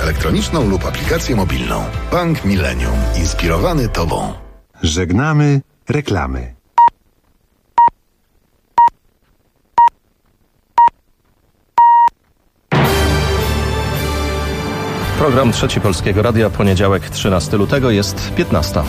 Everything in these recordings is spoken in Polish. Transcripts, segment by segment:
elektroniczną lub aplikację mobilną. Bank Millennium. Inspirowany Tobą. Żegnamy reklamy. Program Trzeci Polskiego Radia, poniedziałek 13 lutego, jest 15.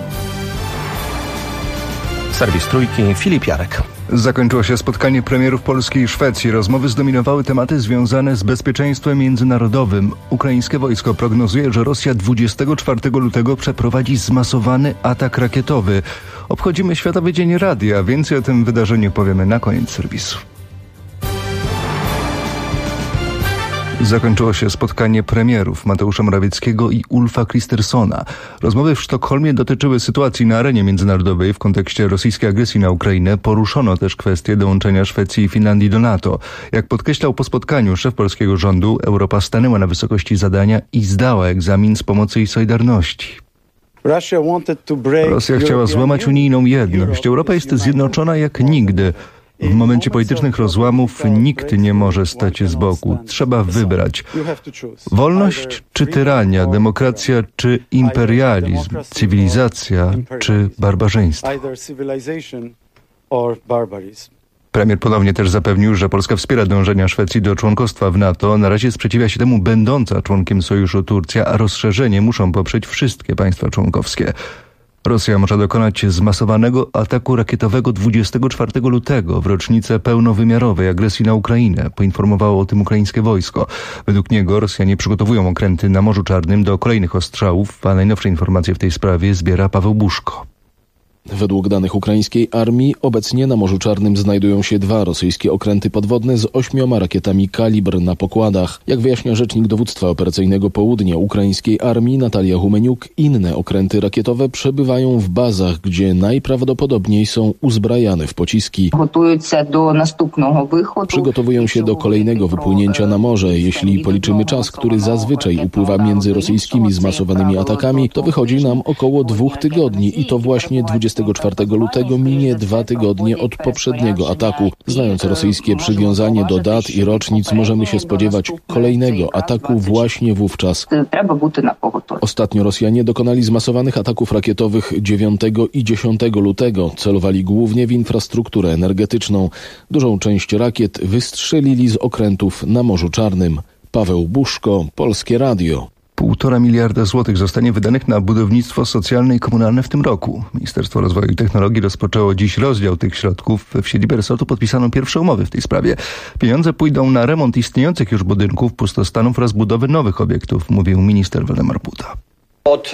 Serwis Trójki, Filip Jarek. Zakończyło się spotkanie premierów Polski i Szwecji. Rozmowy zdominowały tematy związane z bezpieczeństwem międzynarodowym. Ukraińskie wojsko prognozuje, że Rosja 24 lutego przeprowadzi zmasowany atak rakietowy. Obchodzimy Światowy Dzień Radia. Więcej o tym wydarzeniu powiemy na koniec serwisu. Zakończyło się spotkanie premierów Mateusza Morawieckiego i Ulfa Kristerssona. Rozmowy w Sztokholmie dotyczyły sytuacji na arenie międzynarodowej w kontekście rosyjskiej agresji na Ukrainę. Poruszono też kwestię dołączenia Szwecji i Finlandii do NATO. Jak podkreślał po spotkaniu szef polskiego rządu, Europa stanęła na wysokości zadania i zdała egzamin z pomocy i solidarności. Rosja chciała złamać unijną jedność. Europa jest zjednoczona jak nigdy. W momencie politycznych rozłamów nikt nie może stać z boku. Trzeba wybrać. Wolność czy tyrania, demokracja czy imperializm, cywilizacja czy barbarzyństwo. Premier ponownie też zapewnił, że Polska wspiera dążenia Szwecji do członkostwa w NATO. Na razie sprzeciwia się temu będąca członkiem sojuszu Turcja, a rozszerzenie muszą poprzeć wszystkie państwa członkowskie. Rosja może dokonać zmasowanego ataku rakietowego 24 lutego w rocznicę pełnowymiarowej agresji na Ukrainę, poinformowało o tym ukraińskie wojsko. Według niego Rosjanie przygotowują okręty na Morzu Czarnym do kolejnych ostrzałów, a najnowsze informacje w tej sprawie zbiera Paweł Buszko. Według danych ukraińskiej armii obecnie na Morzu Czarnym znajdują się 2 rosyjskie okręty podwodne z 8 rakietami Kalibr na pokładach. Jak wyjaśnia rzecznik Dowództwa Operacyjnego Południa ukraińskiej armii Natalia Humeniuk, inne okręty rakietowe przebywają w bazach, gdzie najprawdopodobniej są uzbrajane w pociski. Przygotowują się do kolejnego wypłynięcia na morze. Jeśli policzymy czas, który zazwyczaj upływa między rosyjskimi zmasowanymi atakami, to wychodzi nam około 2 tygodni i to właśnie 24 lutego minie 2 tygodnie od poprzedniego ataku. Znając rosyjskie przywiązanie do dat i rocznic, możemy się spodziewać kolejnego ataku właśnie wówczas. Ostatnio Rosjanie dokonali zmasowanych ataków rakietowych 9 i 10 lutego. Celowali głównie w infrastrukturę energetyczną. Dużą część rakiet wystrzelili z okrętów na Morzu Czarnym. Paweł Buszko, Polskie Radio. 1,5 miliarda złotych zostanie wydanych na budownictwo socjalne i komunalne w tym roku. Ministerstwo Rozwoju i Technologii rozpoczęło dziś rozdział tych środków. W siedzibie resortu podpisano pierwsze umowy w tej sprawie. Pieniądze pójdą na remont istniejących już budynków, pustostanów oraz budowy nowych obiektów, mówił minister Waldemar Buda. Od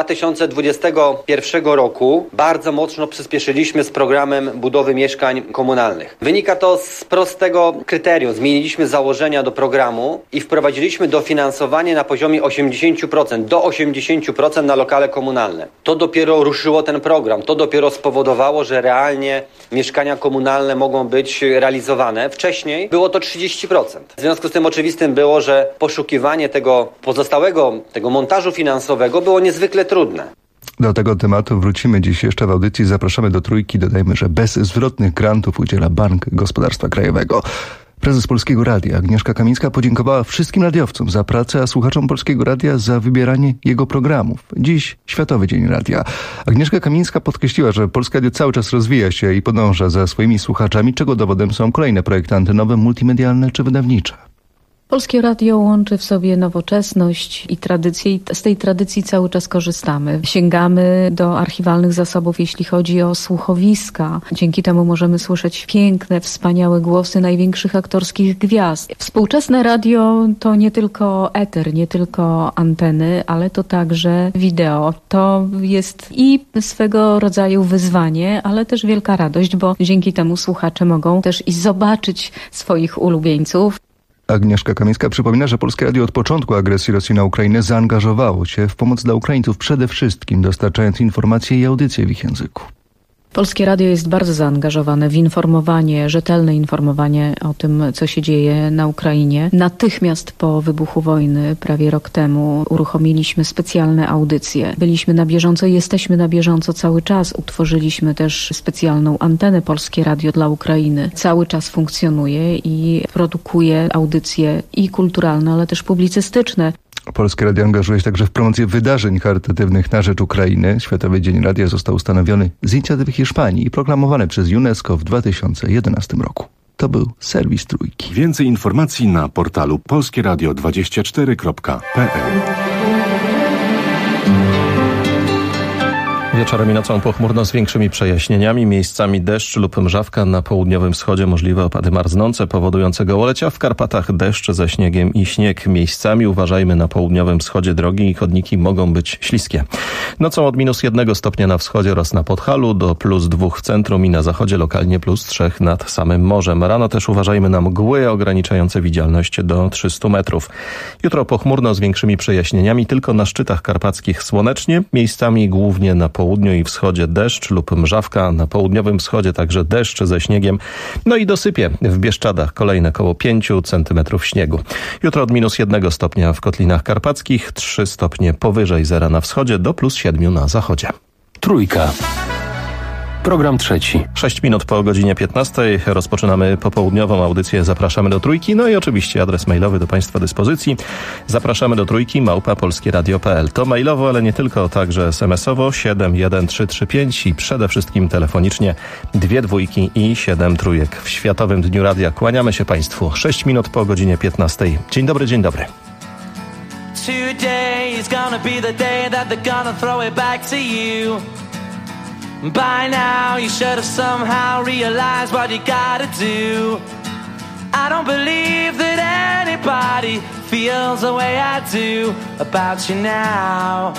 2021 roku bardzo mocno przyspieszyliśmy z programem budowy mieszkań komunalnych. Wynika to z prostego kryterium. Zmieniliśmy założenia do programu i wprowadziliśmy dofinansowanie na poziomie 80%, do 80% na lokale komunalne. To dopiero ruszyło ten program, to dopiero spowodowało, że realnie mieszkania komunalne mogą być realizowane. Wcześniej było to 30%. W związku z tym oczywistym było, że poszukiwanie tego pozostałego, tego montażu finansowego było niezwykle trudne. Do tego tematu wrócimy dziś jeszcze w audycji. Zapraszamy do Trójki. Dodajmy, że bez zwrotnych grantów udziela Bank Gospodarstwa Krajowego. Prezes Polskiego Radia Agnieszka Kamińska podziękowała wszystkim radiowcom za pracę, a słuchaczom Polskiego Radia za wybieranie jego programów. Dziś Światowy Dzień Radia. Agnieszka Kamińska podkreśliła, że Polskie Radio cały czas rozwija się i podąża za swoimi słuchaczami, czego dowodem są kolejne projekty antenowe, multimedialne czy wydawnicze. Polskie Radio łączy w sobie nowoczesność i tradycję i z tej tradycji cały czas korzystamy. Sięgamy do archiwalnych zasobów, jeśli chodzi o słuchowiska. Dzięki temu możemy słyszeć piękne, wspaniałe głosy największych aktorskich gwiazd. Współczesne radio to nie tylko eter, nie tylko anteny, ale to także wideo. To jest i swego rodzaju wyzwanie, ale też wielka radość, bo dzięki temu słuchacze mogą też i zobaczyć swoich ulubieńców. Agnieszka Kamińska przypomina, że Polskie Radio od początku agresji Rosji na Ukrainę zaangażowało się w pomoc dla Ukraińców, przede wszystkim dostarczając informacje i audycje w ich języku. Polskie Radio jest bardzo zaangażowane w informowanie, rzetelne informowanie o tym, co się dzieje na Ukrainie. Natychmiast po wybuchu wojny, prawie rok temu, uruchomiliśmy specjalne audycje. Byliśmy na bieżąco i jesteśmy na bieżąco cały czas. Utworzyliśmy też specjalną antenę Polskie Radio dla Ukrainy. Cały czas funkcjonuje i produkuje audycje i kulturalne, ale też publicystyczne. Polskie Radio angażuje się także w promocję wydarzeń charytatywnych na rzecz Ukrainy. Światowy Dzień Radia został ustanowiony z inicjatywy Hiszpanii i proklamowany przez UNESCO w 2011 roku. To był serwis Trójki. Więcej informacji na portalu polskieradio24.pl. Wieczorem i nocą pochmurno z większymi przejaśnieniami, miejscami deszcz lub mrzawka, na południowym wschodzie możliwe opady marznące powodujące gołolecia, w Karpatach deszcz ze śniegiem i śnieg. Miejscami uważajmy, na południowym wschodzie drogi i chodniki mogą być śliskie. Nocą od -1 stopnia na wschodzie oraz na Podhalu do +2 w centrum i na zachodzie, lokalnie +3 nad samym morzem. Rano też uważajmy na mgły ograniczające widzialność do 300 metrów. Jutro pochmurno z większymi przejaśnieniami, tylko na szczytach karpackich słonecznie, miejscami głównie na południu i wschodzie deszcz lub mrzawka, na południowym wschodzie także deszcz ze śniegiem, no i dosypie w Bieszczadach kolejne około 5 centymetrów śniegu. Jutro od -1 stopnia w Kotlinach Karpackich, 3 stopnie powyżej zera na wschodzie, do +7 na zachodzie. Trójka. Program trzeci. 6 minut po godzinie 15 rozpoczynamy popołudniową audycję Zapraszamy do Trójki. No i oczywiście adres mailowy do Państwa dyspozycji. Zapraszamy do Trójki @polskieradio.pl. To mailowo, ale nie tylko, także SMS-owo 71335 i przede wszystkim telefonicznie 2 dwójki i 7 trójek. W Światowym Dniu Radia kłaniamy się Państwu. 6 minut po godzinie 15. Dzień dobry, dzień dobry. Today is gonna be the day that they're gonna throw it back to you. By now you should have somehow realized what you gotta do. I don't believe that anybody feels the way I do about you now.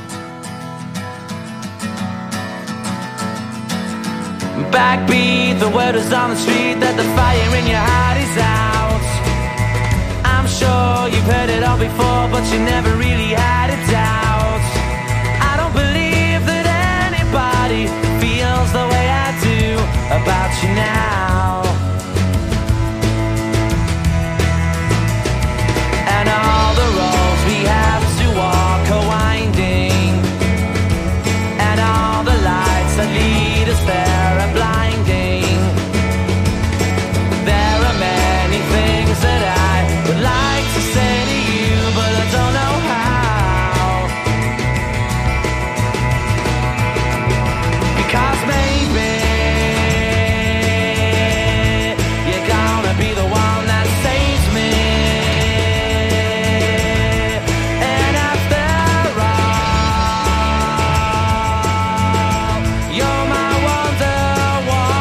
Backbeat, the word is on the street that the fire in your heart is out. I'm sure you've heard it all before, but you never really had a doubt. I don't believe that anybody feels the way I do about you now. And all the roads we have to walk are winding, and all the lights that lead us there are blinding. There are many things that I would like to say to you, but I don't know how. Because maybe you're gonna be the one that saves me. And after all, you're my wonderwall.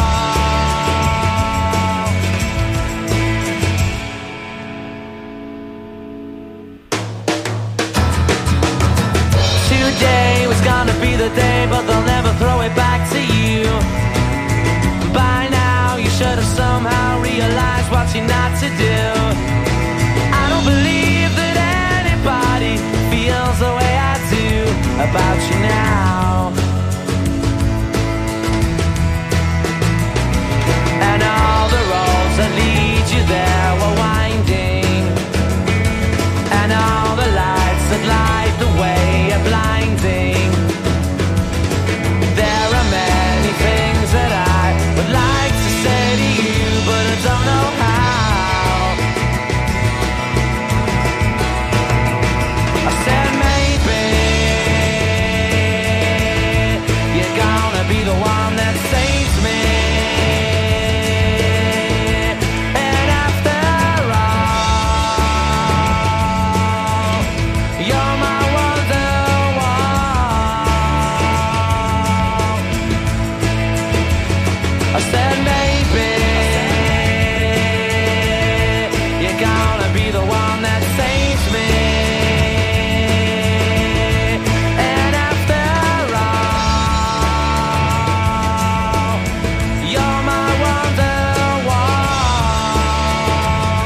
Today was gonna be the day, but they'll never throw it back to you. By now you should have somehow realized what you're not to do. I don't believe that anybody feels the way I do about you now. And all the roads that lead you there were winding, and all the lights that light the way are blinding. There are many things that I would like to say to you, but I don't know how. I said maybe you're gonna be the one that saves me. And after all, you're my wonderwall. I said maybe you're gonna be the one that saves me. And after all, you're my wonderwall.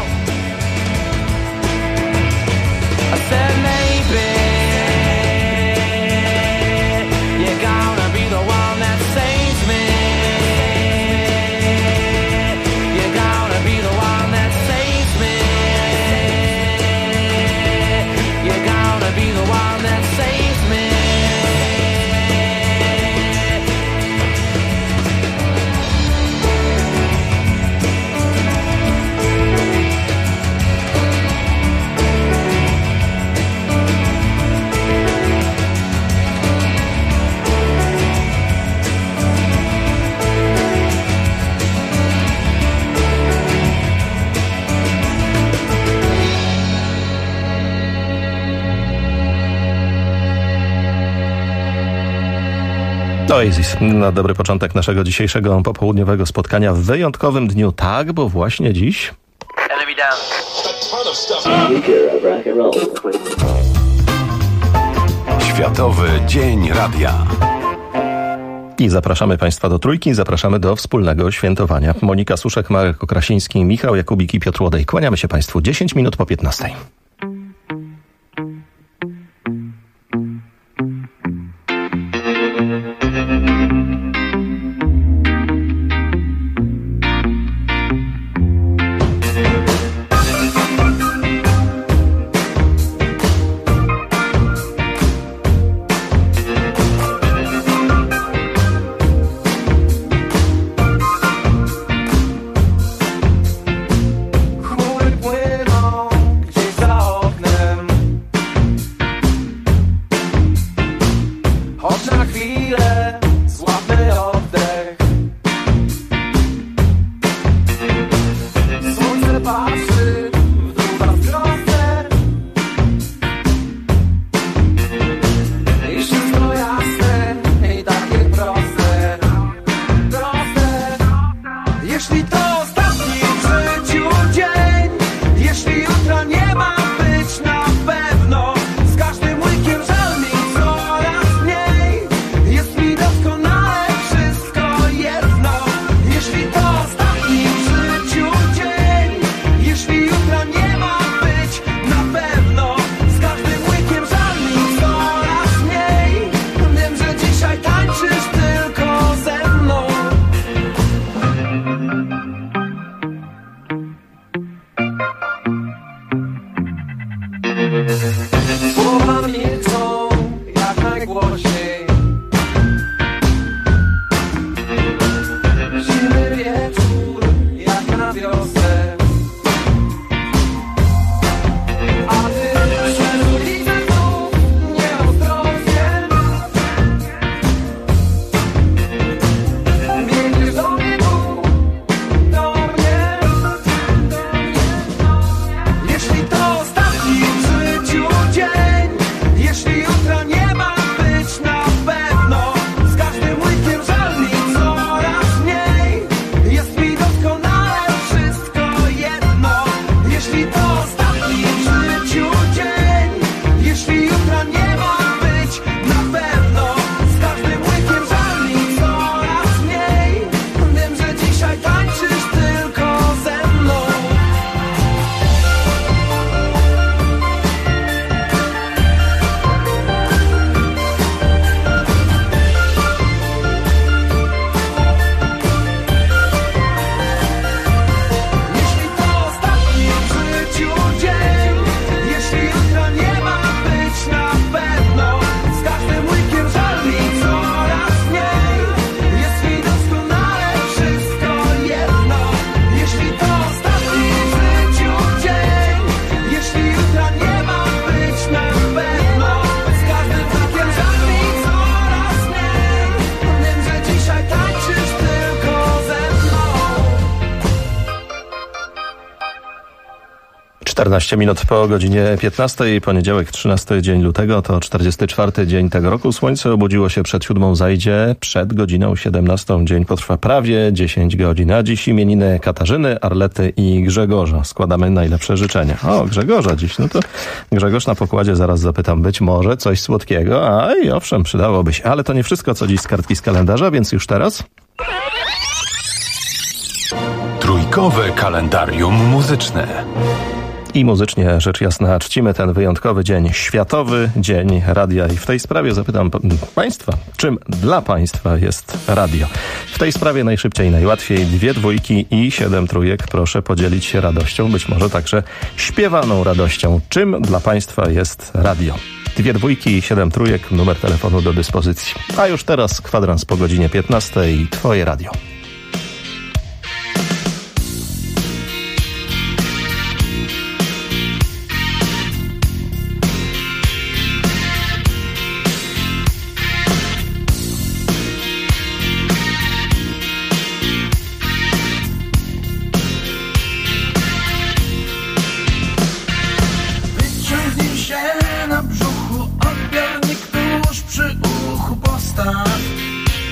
I said maybe you're gonna be the one that saves me. You're gonna be the one that saves me. You're gonna be the one that saves me. Oasis na dobry początek naszego dzisiejszego popołudniowego spotkania w wyjątkowym dniu. Tak, bo właśnie dziś... Światowy Dzień Radia. I zapraszamy Państwa do Trójki, zapraszamy do wspólnego świętowania. Monika Suszek, Marek Okrasiński, Michał Jakubik i Piotr Łodej. Kłaniamy się Państwu 10 minut po 15. Minut po godzinie 15, poniedziałek 13 dzień lutego, to 44 dzień tego roku. Słońce obudziło się przed 7, zajdzie przed godziną 17. Dzień potrwa prawie 10 godzin. A dziś imieniny Katarzyny, Arlety i Grzegorza. Składamy najlepsze życzenia. O, Grzegorza dziś, no to Grzegorz na pokładzie, zaraz zapytam, być może coś słodkiego. A i owszem, przydałoby się. Ale to nie wszystko, co dziś z kartki z kalendarza, więc już teraz... Trójkowe kalendarium muzyczne. I muzycznie rzecz jasna czcimy ten wyjątkowy dzień, Światowy Dzień Radia. I w tej sprawie zapytam Państwa, czym dla Państwa jest radio? W tej sprawie najszybciej, najłatwiej 2 dwójki i 7 trójek. Proszę podzielić się radością, być może także śpiewaną radością. Czym dla Państwa jest radio? 2 dwójki i 7 trójek, numer telefonu do dyspozycji. A już teraz kwadrans po godzinie 15 i Twoje radio. Na brzuchu odbiornik tuż przy uchu postaw.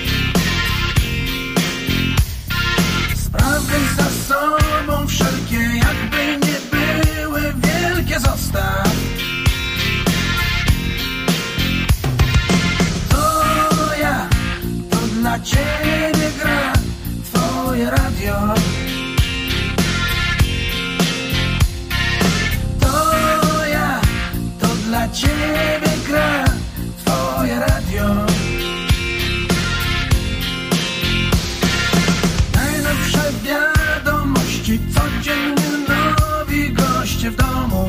dla ciebie gra twoje radio. Najnowsze wiadomości, codziennie nowi goście w domu.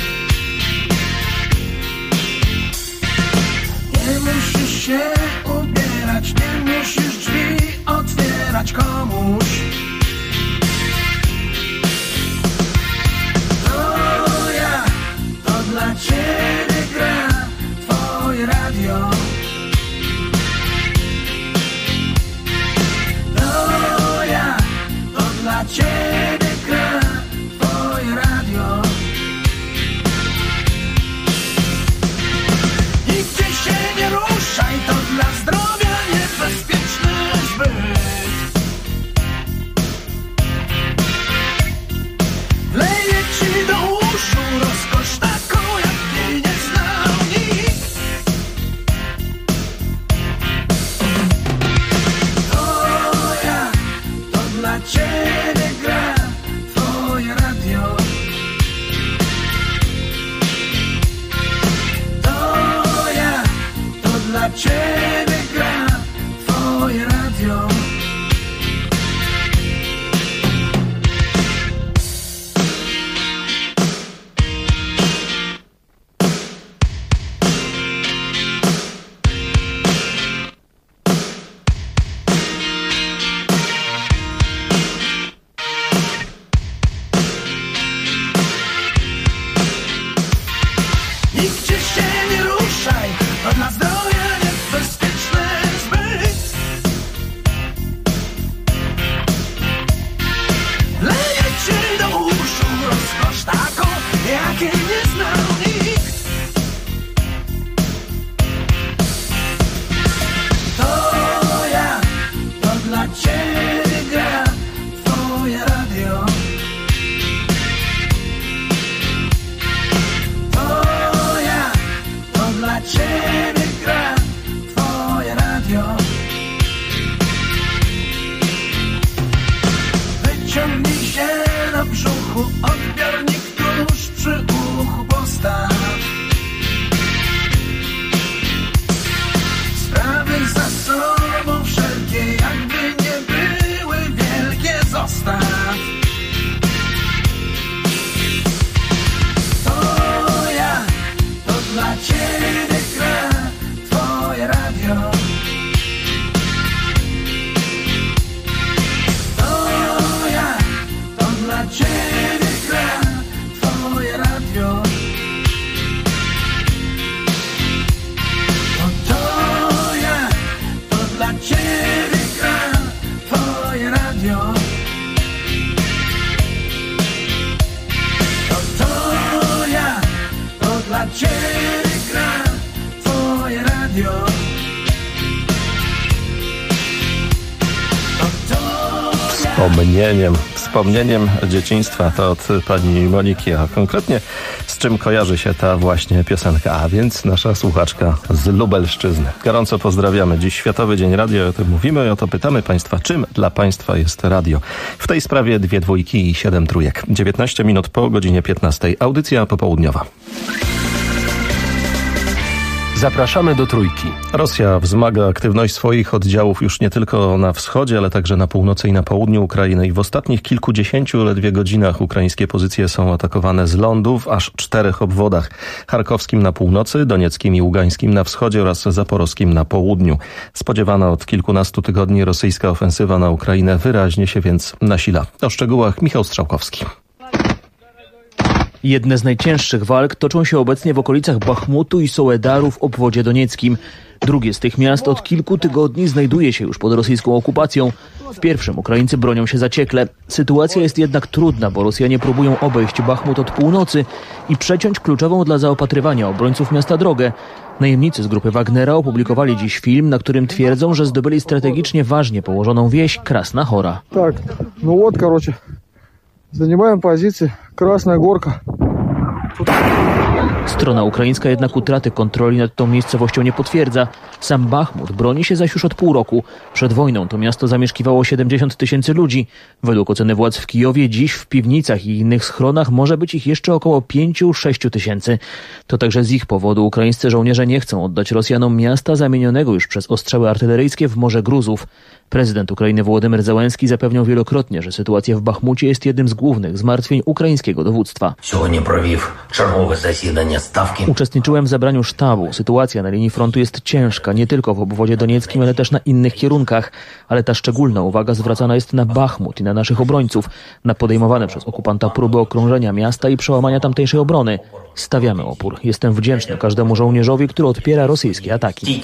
Nie musisz się ubierać, nie musisz drzwi otwierać komuś. To ja, to dla ciebie gra twoje radio. To ja, to dla ciebie gra twoje radio. Nigdzie się nie ruszaj, to dla zdrowia niebezpieczny zbyt. Leje ci do uszu rozkosz taką, jak jej nie znał nikt. To ja, to dla ciebie gra twoje radio. To ja, to dla ciebie gra twoje radio. Nigdzie się nie ruszaj, to dla zdrowia niebezpieczny zbyt. Leje ci do uszu rozkosz taką, jakiej nie znał nikt. To ja, to dla ciebie gra twoje radio. To ja, to dla ciebie gra twoje radio. Wyciągnij się na brzuchu, odbiornik tuż przy uchu postaw. Sprawy za sobą wszelkie, jakby nie były wielkie, zostaw. To ja, to dla ciebie gra twoje radio. To ja, to dla ciebie gra twoje radio. To ja, to dla ciebie gra twoje radio. To ja, to dla ciebie gra twoje radio. Wspomnieniem dzieciństwa to od pani Moniki, a konkretnie z czym kojarzy się ta właśnie piosenka, a więc nasza słuchaczka z Lubelszczyzny. Gorąco pozdrawiamy. Dziś Światowy Dzień Radio, o tym mówimy i o to pytamy państwa, czym dla państwa jest radio. W tej sprawie 2 dwójki i 7 trójek. 19 minut po godzinie 15. Audycja popołudniowa. Zapraszamy do Trójki. Rosja wzmaga aktywność swoich oddziałów już nie tylko na wschodzie, ale także na północy i na południu Ukrainy. I w ostatnich kilkudziesięciu ledwie godzinach ukraińskie pozycje są atakowane z lądu w aż 4 obwodach. Charkowskim na północy, donieckim i ługańskim na wschodzie oraz zaporowskim na południu. Spodziewana od kilkunastu tygodni rosyjska ofensywa na Ukrainę wyraźnie się więc nasila. O szczegółach Michał Strzałkowski. Jedne z najcięższych walk toczą się obecnie w okolicach Bachmutu i Sołedaru w obwodzie donieckim. Drugie z tych miast od kilku tygodni znajduje się już pod rosyjską okupacją. W pierwszym Ukraińcy bronią się zaciekle. Sytuacja jest jednak trudna, bo Rosjanie próbują obejść Bachmut od północy i przeciąć kluczową dla zaopatrywania obrońców miasta drogę. Najemnicy z grupy Wagnera opublikowali dziś film, na którym twierdzą, że zdobyli strategicznie ważnie położoną wieś Krasna Chora. Tak, no вот, короче, занимаем позиции Красная Горка. Strona ukraińska jednak utraty kontroli nad tą miejscowością nie potwierdza. Sam Bachmut broni się zaś już od pół roku. Przed wojną to miasto zamieszkiwało 70 000 ludzi. Według oceny władz w Kijowie dziś w piwnicach i innych schronach może być ich jeszcze około 5-6 tysięcy. To także z ich powodu ukraińscy żołnierze nie chcą oddać Rosjanom miasta zamienionego już przez ostrzały artyleryjskie w Morze Gruzów. Prezydent Ukrainy Wołodymyr Zełenski zapewniał wielokrotnie, że sytuacja w Bachmucie jest jednym z głównych zmartwień ukraińskiego dowództwa. Uczestniczyłem w zebraniu sztabu. Sytuacja na linii frontu jest ciężka, nie tylko w obwodzie donieckim, ale też na innych kierunkach. Ale ta szczególna uwaga zwracana jest na Bachmut i na naszych obrońców, na podejmowane przez okupanta próby okrążenia miasta i przełamania tamtejszej obrony. Stawiamy opór. Jestem wdzięczny każdemu żołnierzowi, który odpiera rosyjskie ataki.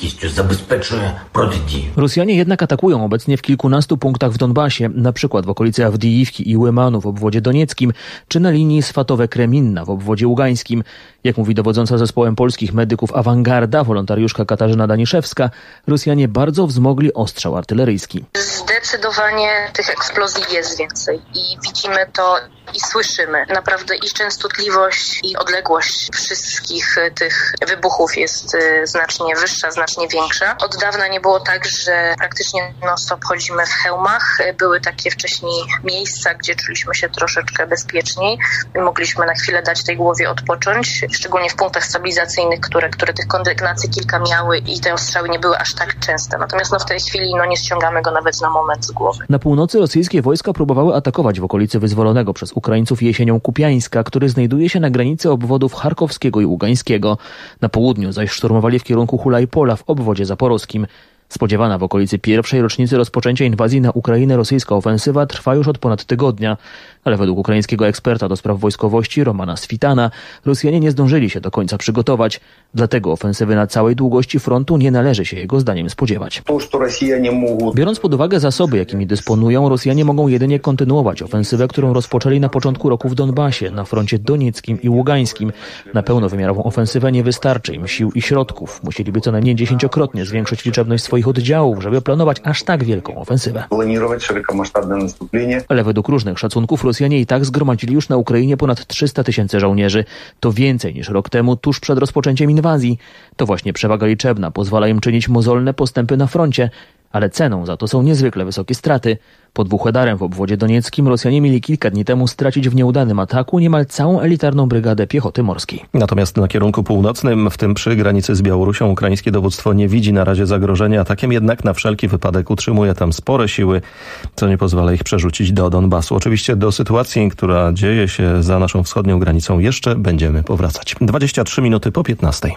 Rosjanie jednak atakują obecnie w kilkunastu punktach w Donbasie, na przykład w okolicy Awdijiwki i Łymanu w obwodzie donieckim, czy na linii Swatowe-Kreminna w obwodzie ługańskim. Jak mówi dowodząca zespołem polskich medyków Awangarda, wolontariuszka Katarzyna Daniszewska, Rosjanie bardzo wzmogli ostrzał artyleryjski. Zdecydowanie tych eksplozji jest więcej i widzimy to i słyszymy. Naprawdę i częstotliwość, i odległość wszystkich tych wybuchów jest znacznie wyższa, znacznie większa. Od dawna nie było tak, że praktycznie non-stop chodzimy w hełmach. Były takie wcześniej miejsca, gdzie czuliśmy się troszeczkę bezpieczniej. Mogliśmy na chwilę dać tej głowie odpocząć, szczególnie w punktach stabilizacyjnych, które tych kondygnacji kilka miały i te ostrzały nie były aż tak częste. Natomiast w tej chwili nie ściągamy go nawet na moment z głowy. Na północy rosyjskie wojska próbowały atakować w okolicy wyzwolonego przez Ukraińców Jesienią Kupiańska, który znajduje się na granicy obwodów charkowskiego i ługańskiego. Na południu zaś szturmowali w kierunku Hulajpola w obwodzie zaporowskim. Spodziewana w okolicy pierwszej rocznicy rozpoczęcia inwazji na Ukrainę rosyjska ofensywa trwa już od ponad tygodnia. Ale według ukraińskiego eksperta do spraw wojskowości Romana Switana Rosjanie nie zdążyli się do końca przygotować. Dlatego ofensywy na całej długości frontu nie należy się jego zdaniem spodziewać. Biorąc pod uwagę zasoby, jakimi dysponują, Rosjanie mogą jedynie kontynuować ofensywę, którą rozpoczęli na początku roku w Donbasie, na froncie donieckim i ługańskim. Na pełnowymiarową ofensywę nie wystarczy im sił i środków. Musieliby co najmniej 10-krotnie zwiększyć liczebność swoich oddziałów, żeby planować aż tak wielką ofensywę. Ale według różnych szacunków Rosjanie i tak zgromadzili już na Ukrainie ponad 300 000 żołnierzy. To więcej niż rok temu, tuż przed rozpoczęciem inwazji. To właśnie przewaga liczebna pozwala im czynić mozolne postępy na froncie, ale ceną za to są niezwykle wysokie straty. Pod Wuhledarem w obwodzie donieckim Rosjanie mieli kilka dni temu stracić w nieudanym ataku niemal całą elitarną brygadę piechoty morskiej. Natomiast na kierunku północnym, w tym przy granicy z Białorusią, ukraińskie dowództwo nie widzi na razie zagrożenia atakiem, jednak na wszelki wypadek utrzymuje tam spore siły, co nie pozwala ich przerzucić do Donbasu. Oczywiście do sytuacji, która dzieje się za naszą wschodnią granicą, jeszcze będziemy powracać. 23 minuty po 15.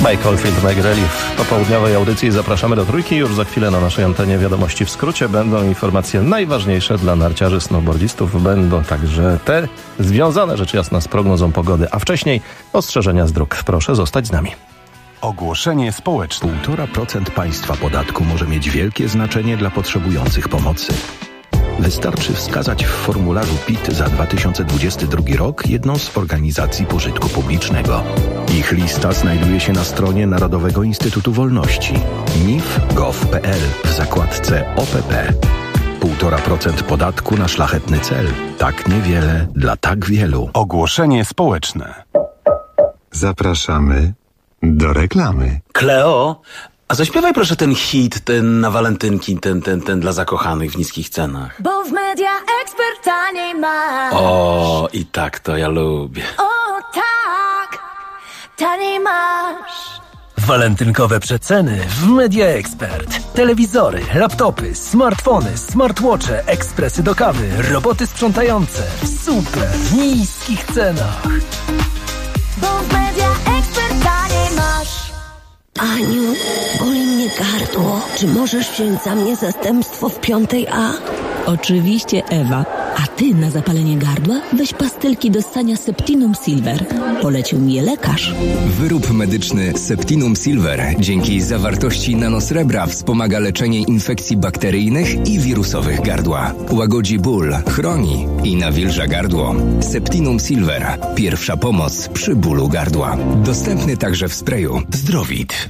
Mike Oldfield, Mike Relly w popołudniowej audycji. Zapraszamy do Trójki. Już za chwilę na naszej antenie wiadomości w skrócie. Będą informacje najważniejsze dla narciarzy, snowboardzistów. Będą także te związane rzecz jasna z prognozą pogody. A wcześniej ostrzeżenia z dróg. Proszę zostać z nami. Ogłoszenie społeczne. 1,5% państwa podatku może mieć wielkie znaczenie dla potrzebujących pomocy. Wystarczy wskazać w formularzu PIT za 2022 rok jedną z organizacji pożytku publicznego. Ich lista znajduje się na stronie Narodowego Instytutu Wolności nif.gov.pl w zakładce OPP. 1,5% podatku na szlachetny cel. Tak niewiele dla tak wielu. Ogłoszenie społeczne. Zapraszamy do reklamy. Kleo, a zaśpiewaj proszę ten hit, ten na walentynki, ten dla zakochanych w niskich cenach. Bo w Media Expert taniej masz. O, i tak to ja lubię. O tak, taniej masz. Walentynkowe przeceny w Media Expert. Telewizory, laptopy, smartfony, smartwatche, ekspresy do kawy, roboty sprzątające. W super niskich cenach. Bo w Media Expert taniej masz. Aniu, boli mnie gardło. Czy możesz wziąć za mnie zastępstwo w 5A? Oczywiście, Ewa. A ty na zapalenie gardła weź pastylki do ssania Septinum Silver. Polecił mi je lekarz. Wyrób medyczny Septinum Silver dzięki zawartości nanosrebra wspomaga leczenie infekcji bakteryjnych i wirusowych gardła. Łagodzi ból, chroni i nawilża gardło. Septinum Silver. Pierwsza pomoc przy bólu gardła. Dostępny także w sprayu. Zdrowit.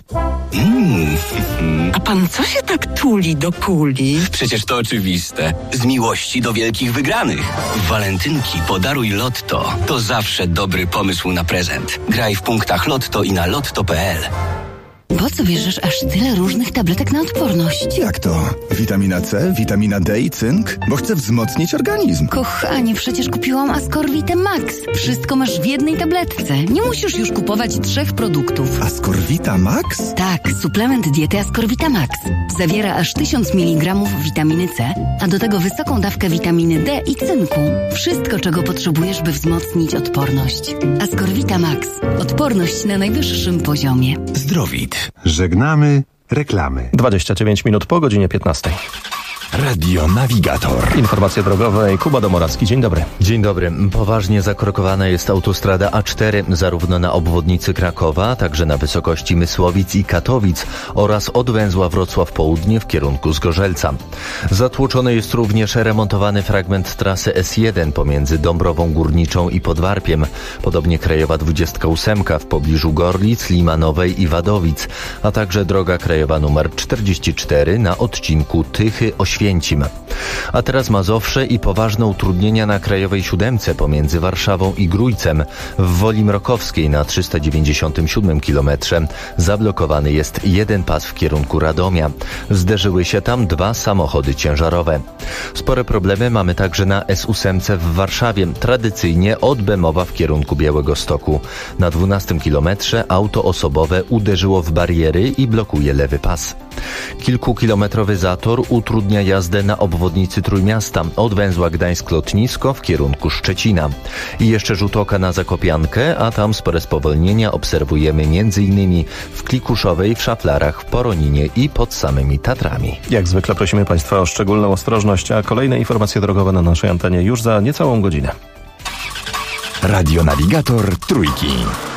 A pan co się tak tuli do kuli? Przecież to oczywiste. Z miłości do wielkich wygranych. W walentynki podaruj Lotto. To zawsze dobry pomysł na prezent. Graj w punktach Lotto i na lotto.pl. Po co bierzesz aż tyle różnych tabletek na odporność? Jak to? Witamina C, witamina D i cynk? Bo chcę wzmocnić organizm. Kochanie, przecież kupiłam Ascorvitę Max. Wszystko masz w jednej tabletce. Nie musisz już kupować 3 produktów. Ascorvita Max? Tak, suplement diety Ascorvita Max. Zawiera aż 1000 mg witaminy C, a do tego wysoką dawkę witaminy D i cynku. Wszystko, czego potrzebujesz, by wzmocnić odporność. Ascorvita Max. Odporność na najwyższym poziomie. Zdrowit. Żegnamy reklamy. 29 minut po godzinie 15. Radio Navigator. Informacje drogowe i Kuba Domoracki. Dzień dobry. Dzień dobry. Poważnie zakrokowana jest autostrada A4 zarówno na obwodnicy Krakowa, także na wysokości Mysłowic i Katowic oraz od węzła Wrocław Południe w kierunku Zgorzelca. Zatłoczony jest również remontowany fragment trasy S1 pomiędzy Dąbrową Górniczą i Podwarpiem. Podobnie krajowa 28 w pobliżu Gorlic, Limanowej i Wadowic, a także droga krajowa numer 44 na odcinku Tychy-Oświęcim. A teraz Mazowsze i poważne utrudnienia na krajowej 7 pomiędzy Warszawą i Grójcem. W Woli Mrokowskiej na 397 km zablokowany jest jeden pas w kierunku Radomia. Zderzyły się tam 2 samochody ciężarowe. Spore problemy mamy także na S8 w Warszawie, tradycyjnie od Bemowa w kierunku Białegostoku. Na 12 kilometrze auto osobowe uderzyło w bariery i blokuje lewy pas. Kilkukilometrowy zator utrudnia jazdę na obwodnicy Trójmiasta od węzła Gdańsk-Lotnisko w kierunku Szczecina. I jeszcze rzut oka na Zakopiankę, a tam spore spowolnienia obserwujemy m.in. w Klikuszowej, w Szaflarach, w Poroninie i pod samymi Tatrami. Jak zwykle prosimy Państwa o szczególną ostrożność, a kolejne informacje drogowe na naszej antenie już za niecałą godzinę. Radio Navigator Trójki.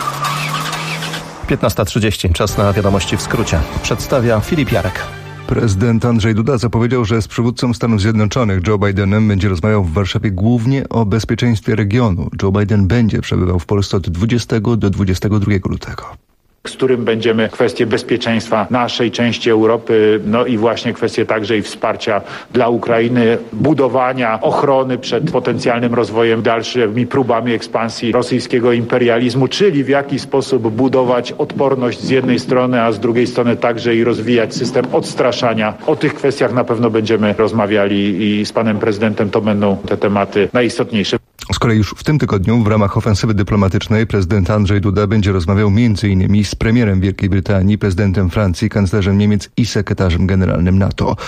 15:30. Czas na wiadomości w skrócie. Przedstawia Filip Jarek. Prezydent Andrzej Duda zapowiedział, że z przywódcą Stanów Zjednoczonych Joe Bidenem będzie rozmawiał w Warszawie głównie o bezpieczeństwie regionu. Joe Biden będzie przebywał w Polsce od 20 do 22 lutego. Z którym będziemy kwestie bezpieczeństwa naszej części Europy, no i właśnie kwestie także i wsparcia dla Ukrainy, budowania ochrony przed potencjalnym rozwojem, dalszymi próbami ekspansji rosyjskiego imperializmu, czyli w jaki sposób budować odporność z jednej strony, a z drugiej strony także i rozwijać system odstraszania. O tych kwestiach na pewno będziemy rozmawiali i z panem prezydentem to będą te tematy najistotniejsze. Z kolei już w tym tygodniu w ramach ofensywy dyplomatycznej prezydent Andrzej Duda będzie rozmawiał m.in. z premierem Wielkiej Brytanii, prezydentem Francji, kanclerzem Niemiec i sekretarzem generalnym NATO.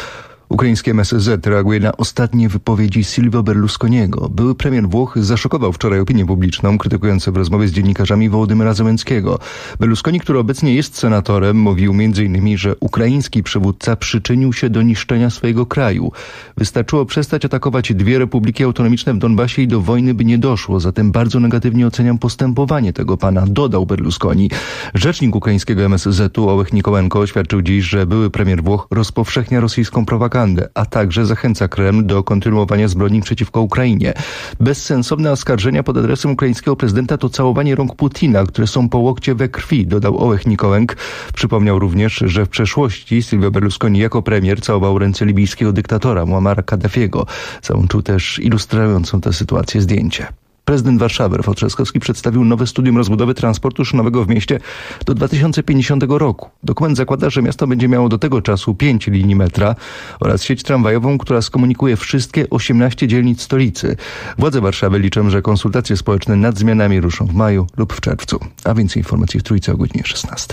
Ukraińskie MSZ reaguje na ostatnie wypowiedzi Silvio Berlusconiego. Były premier Włoch zaszokował wczoraj opinię publiczną, krytykując w rozmowie z dziennikarzami Wołodymyra Zełenskiego. Berlusconi, który obecnie jest senatorem, mówił m.in., że ukraiński przywódca przyczynił się do niszczenia swojego kraju. Wystarczyło przestać atakować dwie republiki autonomiczne w Donbasie i do wojny by nie doszło. Zatem bardzo negatywnie oceniam postępowanie tego pana, dodał Berlusconi. Rzecznik ukraińskiego MSZ-u Ołeh Nikołenko oświadczył dziś, że były premier Włoch rozpowszechnia rosyjską propagandę, a także zachęca Kreml do kontynuowania zbrodni przeciwko Ukrainie. Bezsensowne oskarżenia pod adresem ukraińskiego prezydenta to całowanie rąk Putina, które są po łokcie we krwi, dodał Ołeh Nikołenk. Przypomniał również, że w przeszłości Silvio Berlusconi jako premier całował ręce libijskiego dyktatora Muammara Kaddafiego. Załączył też ilustrującą tę sytuację zdjęcie. Prezydent Warszawy Rafał Trzaskowski przedstawił nowe studium rozbudowy transportu szynowego w mieście do 2050 roku. Dokument zakłada, że miasto będzie miało do tego czasu 5 linii metra oraz sieć tramwajową, która skomunikuje wszystkie 18 dzielnic stolicy. Władze Warszawy liczą, że konsultacje społeczne nad zmianami ruszą w maju lub w czerwcu. A więcej informacji w Trójce o godzinie 16.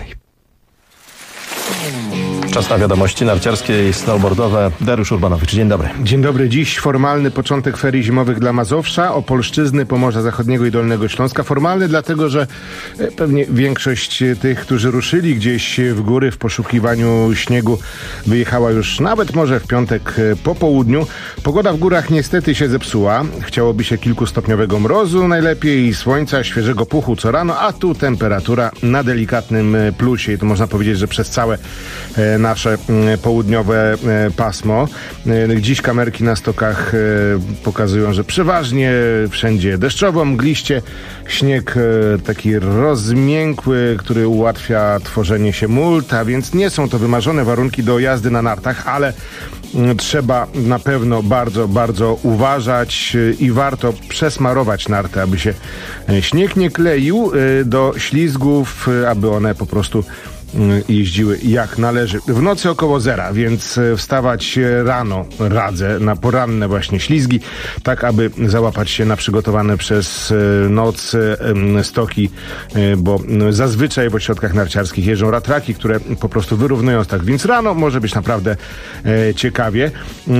Czas na wiadomości narciarskie i snowboardowe. Dariusz Urbanowicz, dzień dobry. Dzień dobry. Dziś formalny początek ferii zimowych dla Mazowsza, Opolszczyzny, Pomorza Zachodniego i Dolnego Śląska. Formalny dlatego, że pewnie większość tych, którzy ruszyli gdzieś w góry w poszukiwaniu śniegu, wyjechała już nawet może w piątek po południu. Pogoda w górach niestety się zepsuła. Chciałoby się kilkustopniowego mrozu, najlepiej słońca, świeżego puchu co rano, a tu temperatura na delikatnym plusie. I to można powiedzieć, że przez całe nasze południowe pasmo. Dziś kamerki na stokach pokazują, że przeważnie wszędzie deszczowo, mgliście. Śnieg taki rozmiękły, który ułatwia tworzenie się mult, a więc nie są to wymarzone warunki do jazdy na nartach, ale trzeba na pewno bardzo, bardzo uważać i warto przesmarować narty, aby się śnieg nie kleił do ślizgów, aby one po prostu jeździły jak należy. W nocy około zera, więc wstawać rano radzę na poranne właśnie ślizgi, tak aby załapać się na przygotowane przez noc stoki, bo zazwyczaj w ośrodkach narciarskich jeżdżą ratraki, które po prostu wyrównują stok, więc rano może być naprawdę ciekawie.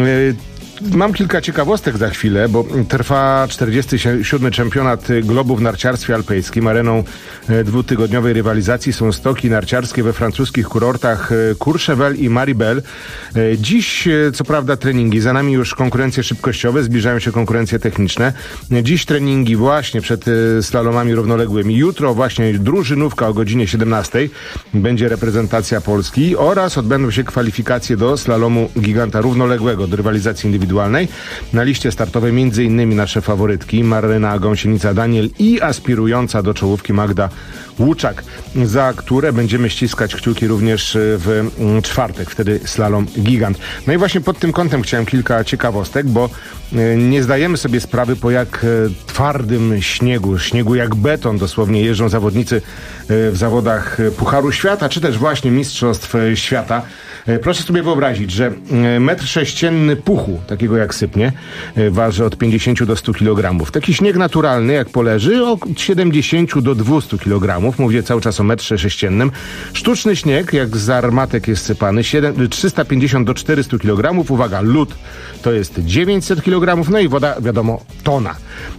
Mam kilka ciekawostek za chwilę, bo trwa 47. Czempionat globu w narciarstwie alpejskim. Areną dwutygodniowej rywalizacji są stoki narciarskie we francuskich kurortach Courchevel i Maribel. Dziś, co prawda, treningi. Za nami już konkurencje szybkościowe, zbliżają się konkurencje techniczne. Dziś treningi właśnie przed slalomami równoległymi. Jutro właśnie drużynówka o godzinie 17. Będzie reprezentacja Polski oraz odbędą się kwalifikacje do slalomu giganta równoległego, do rywalizacji indywidualnej. Na liście startowej m.in. nasze faworytki Maryna Gąsienica-Daniel i aspirująca do czołówki Magda Łuczak, za które będziemy ściskać kciuki również w czwartek, wtedy slalom gigant. No i właśnie pod tym kątem chciałem kilka ciekawostek, bo nie zdajemy sobie sprawy, po jak twardym śniegu jak beton dosłownie jeżdżą zawodnicy w zawodach Pucharu Świata, czy też właśnie Mistrzostw Świata. Proszę sobie wyobrazić, że metr sześcienny puchu, takiego jak sypnie, waży od 50 do 100 kg. Taki śnieg naturalny, jak poleży, od 70 do 200 kg. Mówię cały czas o metrze sześciennym. Sztuczny śnieg, jak z armatek jest sypany, 350 do 400 kg. Uwaga, lód to jest 900 kg, no i woda, wiadomo, tona.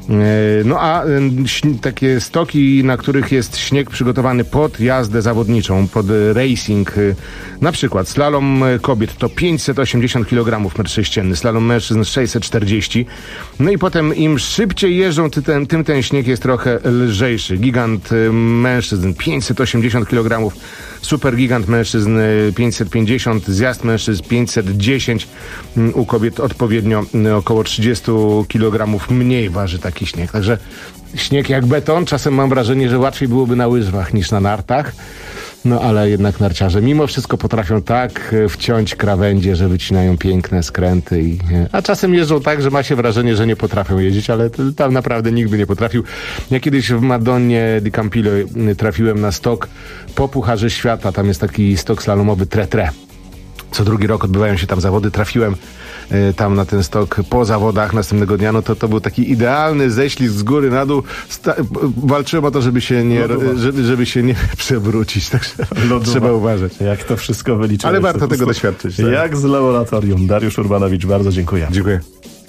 No a takie stoki, na których jest śnieg przygotowany pod jazdę zawodniczą, pod racing, na przykład slalom kobiet to 580 kg metr sześcienny, slalom mężczyzn 640. No i potem im szybciej jeżdżą, tym ten śnieg jest trochę lżejszy. Gigant mężczyzn 580 kg, super gigant mężczyzn 550, zjazd mężczyzn 510, u kobiet odpowiednio około 30 kg mniej waży taki śnieg. Także śnieg jak beton. Czasem mam wrażenie, że łatwiej byłoby na łyżwach niż na nartach. No ale jednak narciarze mimo wszystko potrafią tak wciąć krawędzie, że wycinają piękne skręty. A czasem jeżdżą tak, że ma się wrażenie, że nie potrafią jeździć, ale tam naprawdę nikt by nie potrafił. Ja kiedyś w Madonnie di Campillo trafiłem na stok po Pucharze Świata. Tam jest taki stok slalomowy Tre. co drugi rok odbywają się tam zawody. Trafiłem tam na ten stok po zawodach następnego dnia, no to był taki idealny ześlizg z góry na dół. Walczyłem o to, żeby się nie przewrócić, także trzeba uważać. Jak to wszystko wyliczyć. Ale warto tego doświadczyć. Tak? Jak z laboratorium. Dariusz Urbanowicz, bardzo dziękuję. Dziękuję.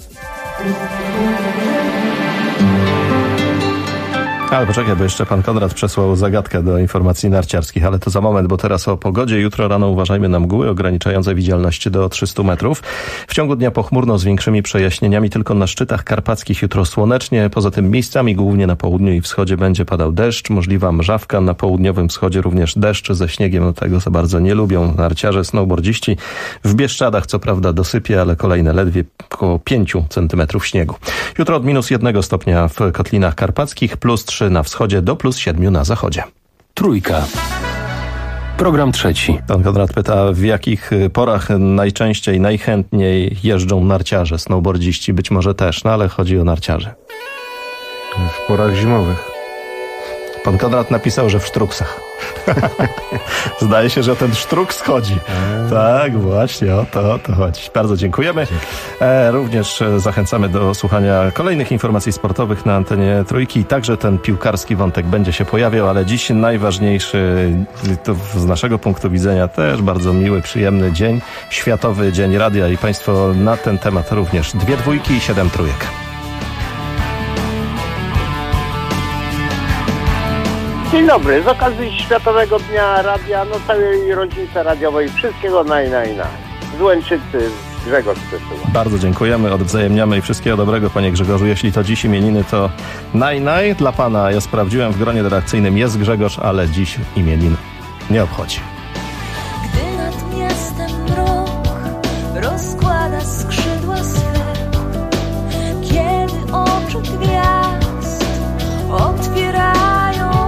Ale poczekaj, bo jeszcze pan Konrad przesłał zagadkę do informacji narciarskich, ale to za moment, bo teraz o pogodzie. Jutro rano uważajmy na mgły ograniczające widzialność do 300 metrów. W ciągu dnia pochmurno z większymi przejaśnieniami, tylko na szczytach karpackich jutro słonecznie. Poza tym miejscami głównie na południu i wschodzie będzie padał deszcz, możliwa mrzawka. Na południowym wschodzie również deszcz ze śniegiem, no tego za bardzo nie lubią narciarze, snowboardziści. W Bieszczadach co prawda dosypie, ale kolejne ledwie około 5 centymetrów śniegu. Jutro od -1 stopnia w Kotlinach Karpackich, +3 na wschodzie do +7 na zachodzie. Trójka. Program trzeci. Pan Konrad pyta, w jakich porach najczęściej, najchętniej jeżdżą narciarze, snowboardziści, być może też, no ale chodzi o narciarzy. W porach zimowych. Pan Konrad napisał, że w sztruksach. Zdaje się, że ten sztruks chodzi. Tak, właśnie, o to chodzi. Bardzo dziękujemy. Również zachęcamy do słuchania kolejnych informacji sportowych na antenie Trójki. Także ten piłkarski wątek będzie się pojawiał, ale dziś najważniejszy, to z naszego punktu widzenia też bardzo miły, przyjemny dzień. Światowy Dzień Radia i Państwo na ten temat również 2 dwójki i 7 trójek. Dzień dobry, z okazji Światowego Dnia Radia, całej rodzince radiowej, wszystkiego naj. Z Łęczycy, Grzegorz przesyła. Bardzo dziękujemy, odwzajemniamy i wszystkiego dobrego, panie Grzegorzu. Jeśli to dziś imieniny, to naj. Dla pana, ja sprawdziłem, w gronie redakcyjnym jest Grzegorz, ale dziś imienin nie obchodzi. Gdy nad miastem mrok rozkłada skrzydła swe, kiedy oczy gwiazd otwierają,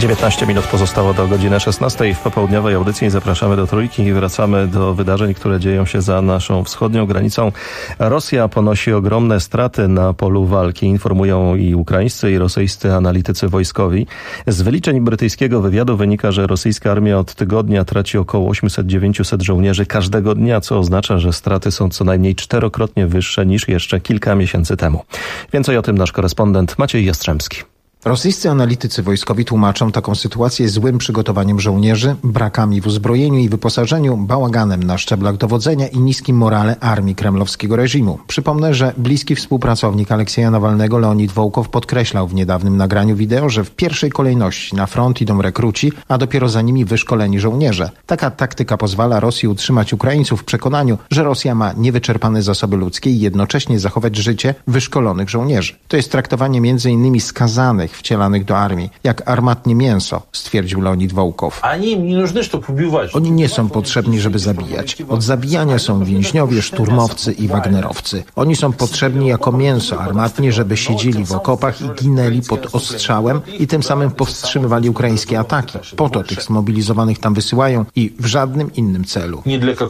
19 minut pozostało do godziny 16 w popołudniowej audycji. Zapraszamy do Trójki i wracamy do wydarzeń, które dzieją się za naszą wschodnią granicą. Rosja ponosi ogromne straty na polu walki, informują i ukraińscy, i rosyjscy analitycy wojskowi. Z wyliczeń brytyjskiego wywiadu wynika, że rosyjska armia od tygodnia traci około 800-900 żołnierzy każdego dnia, co oznacza, że straty są co najmniej 4-krotnie wyższe niż jeszcze kilka miesięcy temu. Więcej o tym nasz korespondent Maciej Jastrzębski. Rosyjscy analitycy wojskowi tłumaczą taką sytuację złym przygotowaniem żołnierzy, brakami w uzbrojeniu i wyposażeniu, bałaganem na szczeblach dowodzenia i niskim morale armii kremlowskiego reżimu. Przypomnę, że bliski współpracownik Aleksieja Nawalnego, Leonid Wołkow, podkreślał w niedawnym nagraniu wideo, że w pierwszej kolejności na front idą rekruci, a dopiero za nimi wyszkoleni żołnierze. Taka taktyka pozwala Rosji utrzymać Ukraińców w przekonaniu, że Rosja ma niewyczerpane zasoby ludzkie i jednocześnie zachować życie wyszkolonych żołnierzy. To jest traktowanie m.in. skazanych wcielanych do armii, jak armatnie mięso, stwierdził Leonid Wołkow. Oni nie są potrzebni, żeby zabijać. Od zabijania są więźniowie, szturmowcy i wagnerowcy. Oni są potrzebni jako mięso armatnie, żeby siedzieli w okopach i ginęli pod ostrzałem i tym samym powstrzymywali ukraińskie ataki. Po to tych zmobilizowanych tam wysyłają i w żadnym innym celu.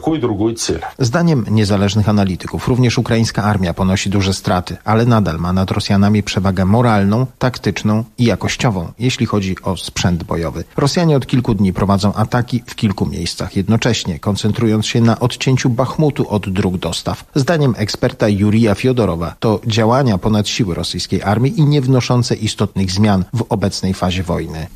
Zdaniem niezależnych analityków również ukraińska armia ponosi duże straty, ale nadal ma nad Rosjanami przewagę moralną, taktyczną i jakościową, jeśli chodzi o sprzęt bojowy. Rosjanie od kilku dni prowadzą ataki w kilku miejscach, jednocześnie koncentrując się na odcięciu Bachmutu od dróg dostaw. Zdaniem eksperta Jurija Fiodorowa to działania ponad siły rosyjskiej armii i nie wnoszące istotnych zmian w obecnej fazie wojny.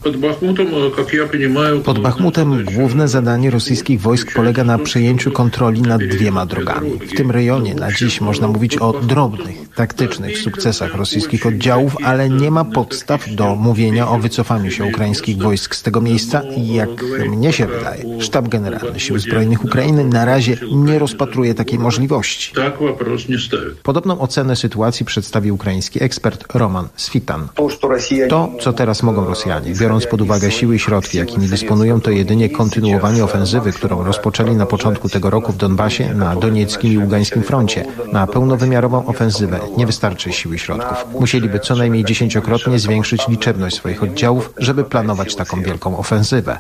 Pod Bachmutem główne zadanie rosyjskich wojsk polega na przejęciu kontroli nad 2 drogami. W tym rejonie na dziś można mówić o drobnych, taktycznych sukcesach rosyjskich oddziałów, ale nie ma podstaw do mówienia o wycofaniu się ukraińskich wojsk z tego miejsca i jak mnie się wydaje, Sztab Generalny Sił Zbrojnych Ukrainy na razie nie rozpatruje takiej możliwości. Podobną ocenę sytuacji przedstawił ukraiński ekspert Roman Switan. To, co teraz mogą Rosjanie, biorąc pod uwagę siły i środki, jakimi dysponują, to jedynie kontynuowanie ofensywy, którą rozpoczęli na początku tego roku w Donbasie, na donieckim i ługańskim froncie. Na pełnowymiarową ofensywę nie wystarczy siły i środków. Musieliby co najmniej 10-krotnie zwiększyć liczebność swoich oddziałów, żeby planować taką wielką ofensywę.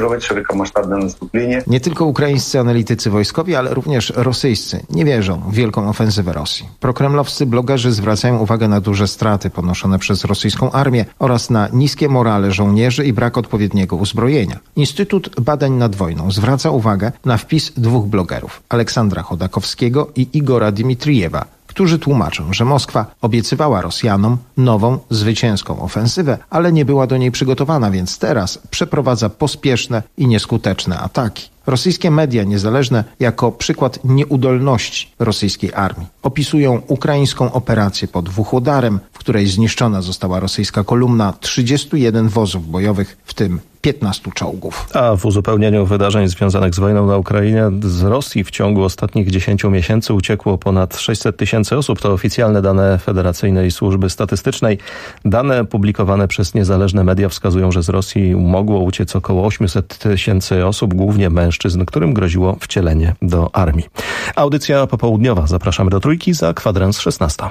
Nie tylko ukraińscy analitycy wojskowi, ale również rosyjscy nie wierzą w wielką ofensywę Rosji. Prokremlowscy blogerzy zwracają uwagę na duże straty ponoszone przez rosyjską armię oraz na niskie morale żołnierzy i brak odpowiedniego uzbrojenia. Instytut Badań nad Wojną zwraca uwagę na wpis 2 blogerów, Aleksandra Chodakowskiego i Igora Dmitrijewa, którzy tłumaczą, że Moskwa obiecywała Rosjanom nową, zwycięską ofensywę, ale nie była do niej przygotowana, więc teraz przeprowadza pospieszne i nieskuteczne ataki. Rosyjskie media niezależne jako przykład nieudolności rosyjskiej armii opisują ukraińską operację pod Wuchłodarem, w której zniszczona została rosyjska kolumna 31 wozów bojowych, w tym 15 czołgów. A w uzupełnieniu wydarzeń związanych z wojną na Ukrainie z Rosji w ciągu ostatnich 10 miesięcy uciekło ponad 600 000 osób. To oficjalne dane Federacyjnej Służby Statystycznej. Dane publikowane przez niezależne media wskazują, że z Rosji mogło uciec około 800 000 osób, głównie mężczyzn, którym groziło wcielenie do armii. Audycja popołudniowa. Zapraszamy do Trójki za kwadrans 16.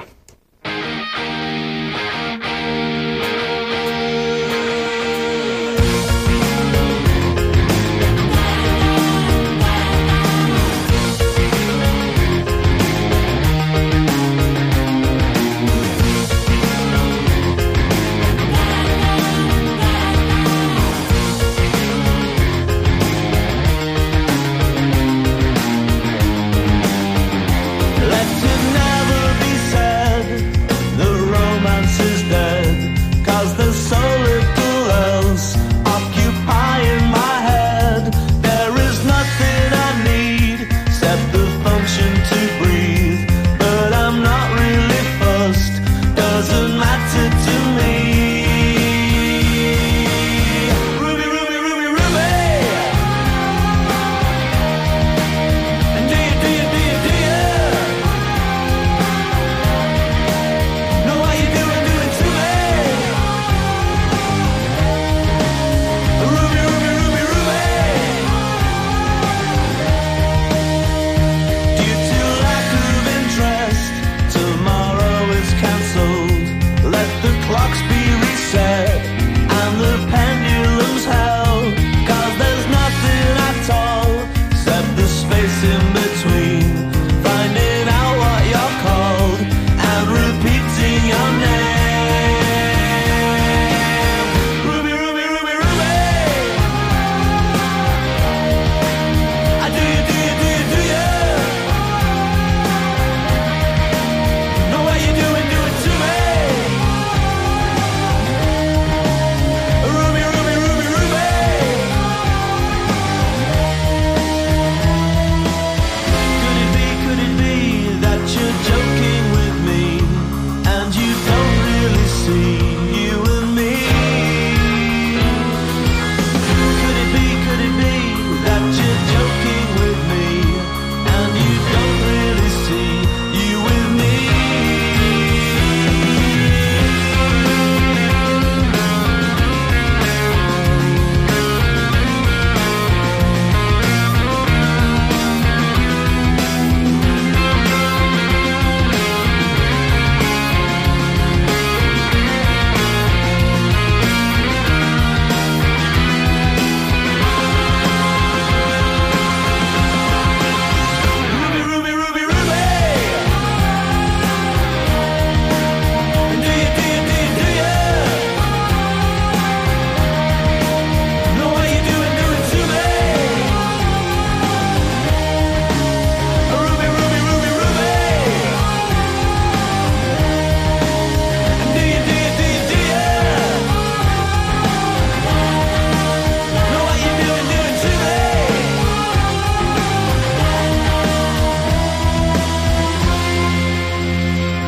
Let it never be said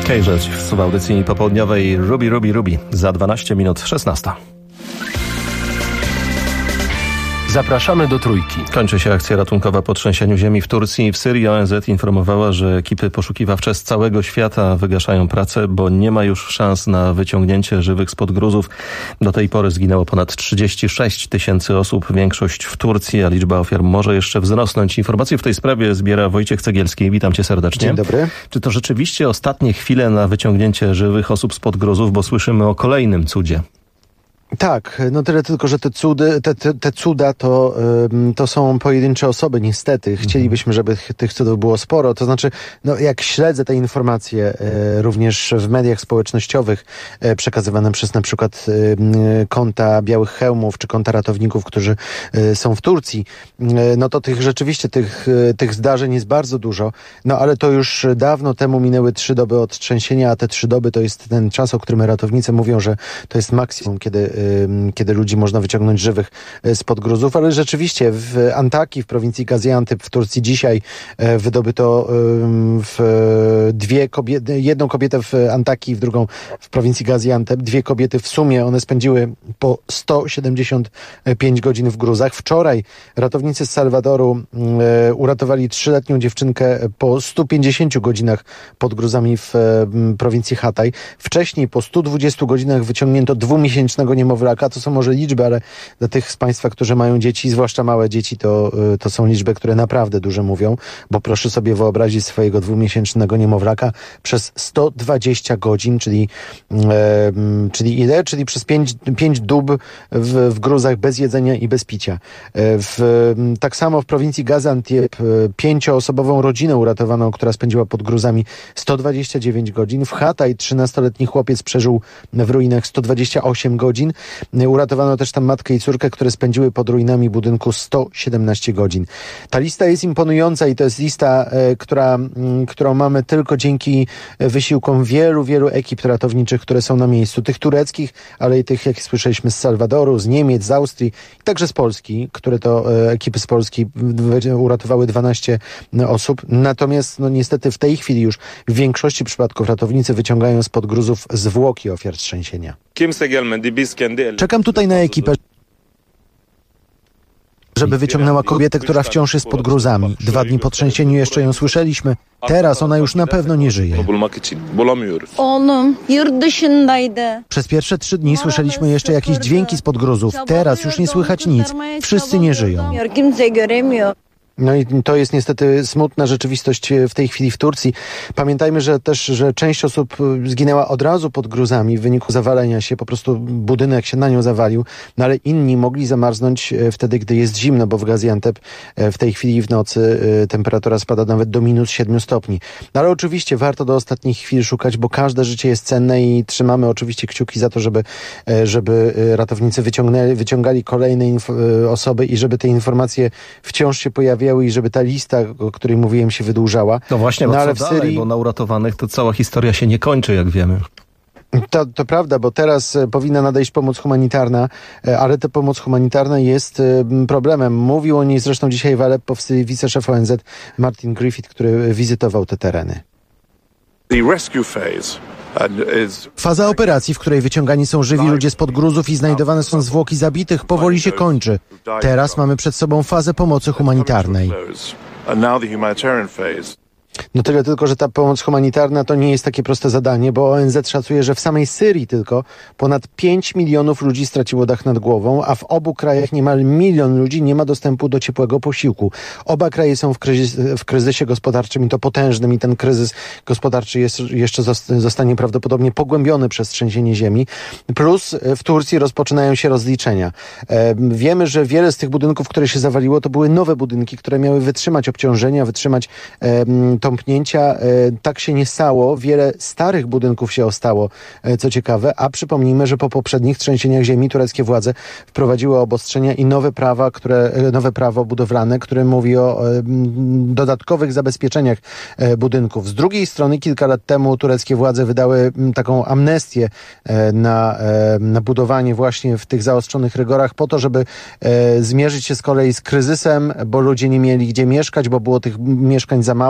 Cage w audycji popołudniowej Ruby, Ruby, Ruby. Za 12 minut 16. Zapraszamy do Trójki. Kończy się akcja ratunkowa po trzęsieniu ziemi w Turcji. W Syrii ONZ informowała, że ekipy poszukiwawcze z całego świata wygaszają pracę, bo nie ma już szans na wyciągnięcie żywych spod gruzów. Do tej pory zginęło ponad 36 000 osób, większość w Turcji, a liczba ofiar może jeszcze wzrosnąć. Informacje w tej sprawie zbiera Wojciech Cegielski. Witam cię serdecznie. Dzień dobry. Czy to rzeczywiście ostatnie chwile na wyciągnięcie żywych osób spod gruzów, bo słyszymy o kolejnym cudzie? Tak, no tyle tylko, że te cuda to są pojedyncze osoby, niestety. Chcielibyśmy, żeby tych cudów było sporo. To znaczy, no jak śledzę te informacje również w mediach społecznościowych przekazywane przez na przykład konta Białych Hełmów czy konta ratowników, którzy są w Turcji, no to rzeczywiście tych zdarzeń jest bardzo dużo. No ale to już dawno temu minęły 3 doby od trzęsienia, a te 3 doby to jest ten czas, o którym ratownicy mówią, że to jest maksimum, kiedy ludzi można wyciągnąć żywych spod gruzów, ale rzeczywiście w Antakii, w prowincji Gaziantyp w Turcji dzisiaj wydobyto jedną kobietę w Antakii, w drugą w prowincji Gaziantep. 2 kobiety w sumie, one spędziły po 175 godzin w gruzach. Wczoraj ratownicy z Salwadoru uratowali 3-letnią dziewczynkę po 150 godzinach pod gruzami w prowincji Hatay. Wcześniej po 120 godzinach wyciągnięto 2-miesięcznego niemowlaka. To są może liczby, ale dla tych z Państwa, którzy mają dzieci, zwłaszcza małe dzieci, to są liczby, które naprawdę dużo mówią, bo proszę sobie wyobrazić swojego 2-miesięcznego niemowlaka przez 120 godzin, czyli ile? Czyli przez 5 dób w gruzach bez jedzenia i bez picia. Tak samo w prowincji Gaziantep 5-osobową rodzinę uratowano, która spędziła pod gruzami 129 godzin. W Hatay 13-letni chłopiec przeżył w ruinach 128 godzin. Uratowano też tam matkę i córkę, które spędziły pod ruinami budynku 117 godzin. Ta lista jest imponująca i to jest lista, którą mamy tylko dzięki wysiłkom wielu ekip ratowniczych, które są na miejscu. Tych tureckich, ale i tych, jak słyszeliśmy, z Salwadoru, z Niemiec, z Austrii, także z Polski, które to ekipy z Polski uratowały 12 osób. Natomiast no niestety w tej chwili już w większości przypadków ratownicy wyciągają spod gruzów zwłoki ofiar trzęsienia. Czekam tutaj na ekipę, żeby wyciągnęła kobietę, która wciąż jest pod gruzami. 2 dni po trzęsieniu jeszcze ją słyszeliśmy. Teraz ona już na pewno nie żyje. Przez pierwsze 3 dni słyszeliśmy jeszcze jakieś dźwięki spod gruzów. Teraz już nie słychać nic. Wszyscy nie żyją. No i to jest niestety smutna rzeczywistość w tej chwili w Turcji. Pamiętajmy, że część osób zginęła od razu pod gruzami w wyniku zawalenia się, po prostu budynek się na nią zawalił, no ale inni mogli zamarznąć wtedy, gdy jest zimno, bo w Gaziantep w tej chwili w nocy temperatura spada nawet do -7 stopni. No ale oczywiście warto do ostatnich chwil szukać, bo każde życie jest cenne i trzymamy oczywiście kciuki za to, żeby ratownicy wyciągali kolejne osoby i żeby te informacje wciąż się pojawiały i żeby ta lista, o której mówiłem, się wydłużała. No właśnie, ale co dalej, bo na uratowanych to cała historia się nie kończy, jak wiemy. To prawda, bo teraz powinna nadejść pomoc humanitarna, ale ta pomoc humanitarna jest problemem. Mówił o niej zresztą dzisiaj w Aleppo wiceszef ONZ Martin Griffith, który wizytował te tereny. Faza operacji, w której wyciągani są żywi ludzie spod gruzów i znajdowane są zwłoki zabitych, powoli się kończy. Teraz mamy przed sobą fazę pomocy humanitarnej. No tyle tylko, że ta pomoc humanitarna to nie jest takie proste zadanie, bo ONZ szacuje, że w samej Syrii tylko ponad 5 milionów ludzi straciło dach nad głową, a w obu krajach niemal 1 milion ludzi nie ma dostępu do ciepłego posiłku. Oba kraje są w kryzysie gospodarczym i to potężnym i ten kryzys gospodarczy jeszcze zostanie prawdopodobnie pogłębiony przez trzęsienie ziemi. Plus w Turcji rozpoczynają się rozliczenia. Wiemy, że wiele z tych budynków, które się zawaliło, to były nowe budynki, które miały wytrzymać obciążenia, wytrzymać tąpnięcia. Tak się nie stało. Wiele starych budynków się ostało, co ciekawe, a przypomnijmy, że po poprzednich trzęsieniach ziemi tureckie władze wprowadziły obostrzenia i nowe prawo budowlane, które mówi o dodatkowych zabezpieczeniach budynków. Z drugiej strony kilka lat temu tureckie władze wydały taką amnestię na budowanie właśnie w tych zaostrzonych rygorach po to, żeby zmierzyć się z kolei z kryzysem, bo ludzie nie mieli gdzie mieszkać, bo było tych mieszkań za mało.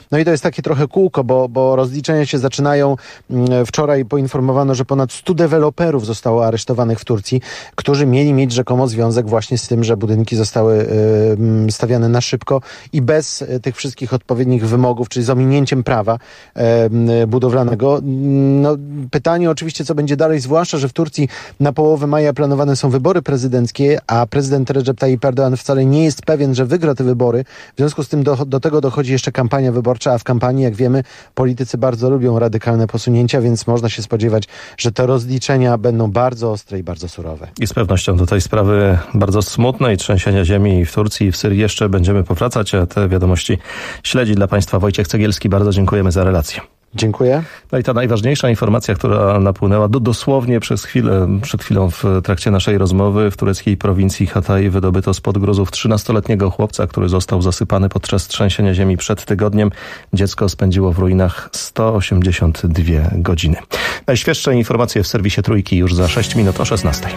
No i to jest takie trochę kółko, bo rozliczenia się zaczynają. Wczoraj poinformowano, że ponad 100 deweloperów zostało aresztowanych w Turcji, którzy mieli mieć rzekomo związek właśnie z tym, że budynki zostały stawiane na szybko i bez tych wszystkich odpowiednich wymogów, czyli z ominięciem prawa budowlanego. No, pytanie oczywiście, co będzie dalej, zwłaszcza, że w Turcji na połowę maja planowane są wybory prezydenckie, a prezydent Recep Tayyip Erdoğan wcale nie jest pewien, że wygra te wybory. W związku z tym do tego dochodzi jeszcze kampania wyborcza, a w kampanii, jak wiemy, politycy bardzo lubią radykalne posunięcia, więc można się spodziewać, że te rozliczenia będą bardzo ostre i bardzo surowe. I z pewnością do tej sprawy bardzo smutnej trzęsienia ziemi w Turcji i w Syrii jeszcze będziemy powracać, a te wiadomości śledzi dla Państwa Wojciech Cegielski. Bardzo dziękujemy za relację. Dziękuję. No i ta najważniejsza informacja, która napłynęła dosłownie przed chwilą w trakcie naszej rozmowy. W tureckiej prowincji Hatay wydobyto spod gruzów 13-letniego chłopca, który został zasypany podczas trzęsienia ziemi przed tygodniem. Dziecko spędziło w ruinach 182 godziny. Najświeższe informacje w serwisie Trójki już za 6 minut o 16.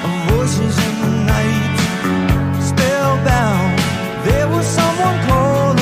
Voices in the night, spellbound. There was someone calling.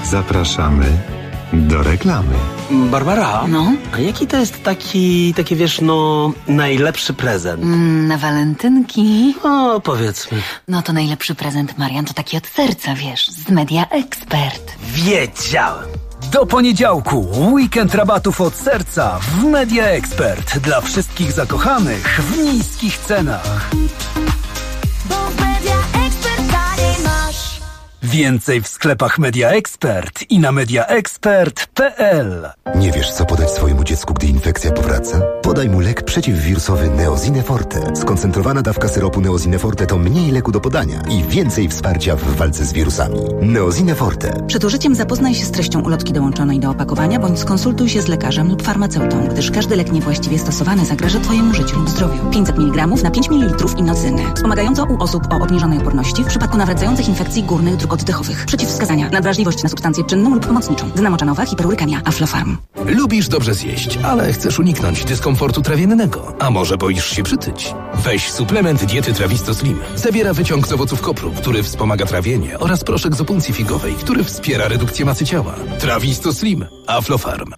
Zapraszamy do reklamy. Barbara? No? A jaki to jest taki wiesz, najlepszy prezent? Na walentynki? O, powiedzmy. No to najlepszy prezent, Marian, to taki od serca, wiesz, z Media Expert. Wiedziałem. Do poniedziałku weekend rabatów od serca w Media Expert dla wszystkich zakochanych w niskich cenach. Bo w Media Expert taniej masz. Więcej w sklepach Media Expert i na mediaexpert.pl. Nie wiesz, co podać swojemu dziecku, gdy infekcja powraca? Podaj mu lek przeciwwirusowy Neosine Forte. Skoncentrowana dawka syropu Neosine Forte to mniej leku do podania i więcej wsparcia w walce z wirusami. Neosine Forte. Przed użyciem zapoznaj się z treścią ulotki dołączonej do opakowania bądź skonsultuj się z lekarzem lub farmaceutą, gdyż każdy lek niewłaściwie stosowany zagraża Twojemu życiu lub zdrowiu. 500 mg na 5 ml inocyny. Wspomagająco u osób o obniżonej odporności w przypadku nawracających infekcji górnych dróg oddechowych. Przeciwwskazania: nadwrażliwość na substancję czynną lub pomocniczą. Dynamoczanowa, hiperurykemia, Aflofarm. Lubisz dobrze zjeść, ale chcesz uniknąć dyskomfortu trawiennego. A może boisz się przytyć? Weź suplement diety Trawisto Slim. Zawiera wyciąg z owoców kopru, który wspomaga trawienie, oraz proszek z opuncji figowej, który wspiera redukcję masy ciała. Trawisto Slim. Aflofarm.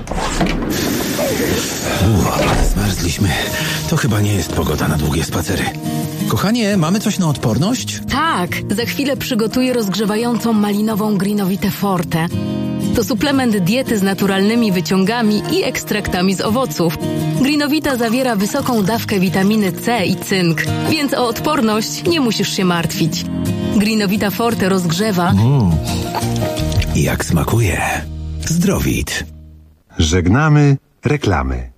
Zmarzliśmy. To chyba nie jest pogoda na długie spacery. Kochanie, mamy coś na odporność? Tak, za chwilę przygotuję rozgrzewającą malinową Greenowitę Forte. To suplement diety z naturalnymi wyciągami i ekstraktami z owoców. Greenowita zawiera wysoką dawkę witaminy C i cynk, więc o odporność nie musisz się martwić. Greenowita Forte rozgrzewa... Jak smakuje. Zdrowit. Żegnamy reklamy.